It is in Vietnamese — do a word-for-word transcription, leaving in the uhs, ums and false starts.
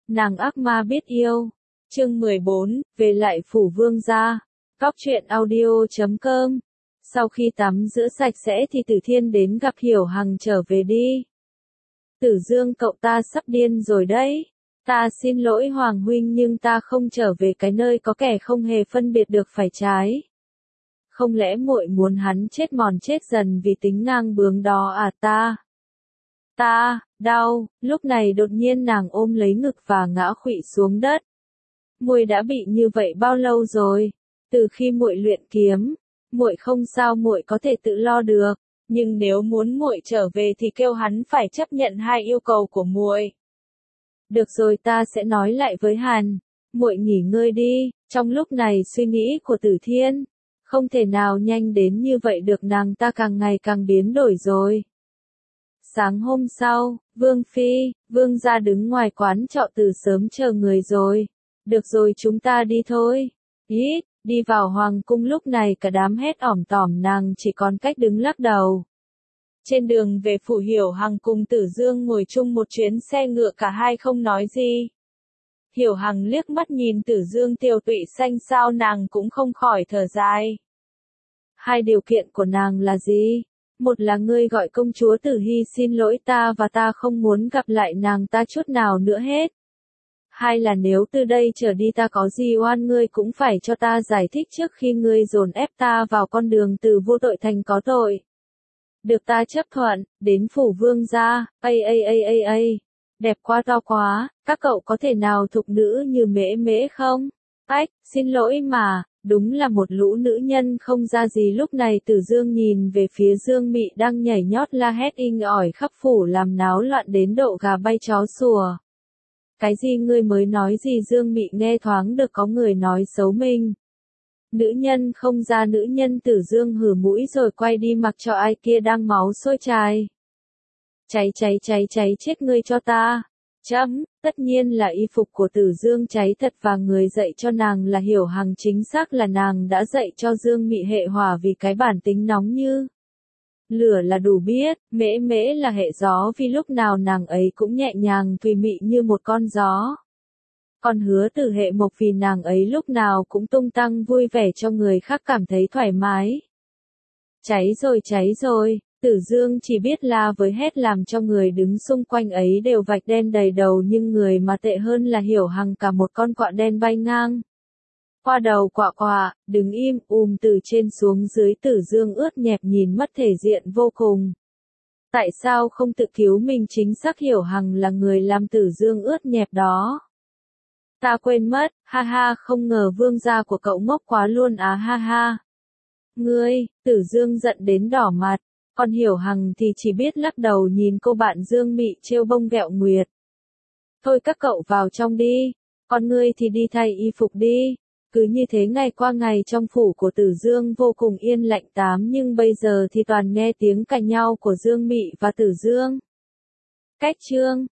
Nàng ác ma biết yêu. Chương mười bốn, về lại phủ vương gia. Góc truyện audio chấm com. Sau khi tắm rửa sạch sẽ thì Tử Thiên đến gặp Hiểu Hằng trở về đi. Tử Dương cậu ta sắp điên rồi đấy. Ta xin lỗi Hoàng huynh nhưng ta không trở về cái nơi có kẻ không hề phân biệt được phải trái. Không lẽ muội muốn hắn chết mòn chết dần vì tính ngang bướng đó à ta? Ta, đau, lúc này đột nhiên nàng ôm lấy ngực và ngã khuỵu xuống đất. Muội đã bị như vậy bao lâu rồi? Từ khi muội luyện kiếm, muội không sao muội có thể tự lo được, nhưng nếu muốn muội trở về thì kêu hắn phải chấp nhận hai yêu cầu của muội. Được rồi ta sẽ nói lại với Hàn, muội nghỉ ngơi đi. Trong lúc này suy nghĩ của Tử Thiên không thể nào nhanh đến như vậy được, nàng ta càng ngày càng biến đổi rồi. Sáng hôm sau, Vương Phi, Vương gia đứng ngoài quán trọ từ sớm chờ người rồi. Được rồi chúng ta đi thôi. Ít, đi vào hoàng cung lúc này cả đám hét ỏm tỏm, nàng chỉ còn cách đứng lắc đầu. Trên đường về phủ Hiểu Hằng cùng Tử Dương ngồi chung một chuyến xe ngựa, cả hai không nói gì. Hiểu Hằng liếc mắt nhìn Tử Dương tiều tụy xanh xao, nàng cũng không khỏi thở dài. Hai điều kiện của nàng là gì? Một là ngươi gọi công chúa Tử Hy xin lỗi ta và ta không muốn gặp lại nàng ta chút nào nữa hết. Hai là nếu từ đây trở đi ta có gì oan ngươi cũng phải cho ta giải thích trước khi ngươi dồn ép ta vào con đường từ vô tội thành có tội. Được ta chấp thuận, đến phủ vương gia, ây ây ây ây ây. Đẹp quá to quá, các cậu có thể nào thục nữ như mễ mễ không? Ách, xin lỗi mà, đúng là một lũ nữ nhân không ra gì. Lúc này Tử Dương nhìn về phía Dương Mị đang nhảy nhót la hét inh ỏi khắp phủ làm náo loạn đến độ gà bay chó sủa. Cái gì ngươi mới nói gì? Dương Mị nghe thoáng được có người nói xấu mình. Nữ nhân không ra nữ nhân. Tử Dương hừ mũi rồi quay đi mặc cho ai kia đang máu sôi trào. Cháy cháy cháy cháy chết ngươi cho ta. Chấm, tất nhiên là y phục của Tử Dương cháy thật và người dạy cho nàng là Hiểu Hằng, chính xác là nàng đã dạy cho Dương Mị hệ hỏa vì cái bản tính nóng như lửa là đủ biết, mễ mễ là hệ gió vì lúc nào nàng ấy cũng nhẹ nhàng tùy mị như một con gió. Còn Hứa Tử hệ mộc vì nàng ấy lúc nào cũng tung tăng vui vẻ cho người khác cảm thấy thoải mái. Cháy rồi cháy rồi. Tử Dương chỉ biết la với hét làm cho người đứng xung quanh ấy đều vạch đen đầy đầu, nhưng người mà tệ hơn là Hiểu Hằng cả một con quạ đen bay ngang qua đầu quạ. Quạ, đứng im, ùm từ trên xuống dưới. Tử Dương ướt nhẹp nhìn mất thể diện vô cùng. Tại sao không tự cứu mình? Chính xác Hiểu Hằng là người làm Tử Dương ướt nhẹp đó. Ta quên mất, ha ha, không ngờ vương gia của cậu ngốc quá luôn á, ha ha. Ngươi, Tử Dương giận đến đỏ mặt. Còn Hiểu Hằng thì chỉ biết lắc đầu nhìn cô bạn Dương Mị trêu bông ghẹo nguyệt. Thôi các cậu vào trong đi, còn ngươi thì đi thay y phục đi. Cứ như thế ngày qua ngày trong phủ của Tử Dương vô cùng yên lặng tám, nhưng bây giờ thì toàn nghe tiếng cãi nhau của Dương Mị và Tử Dương. Cách chương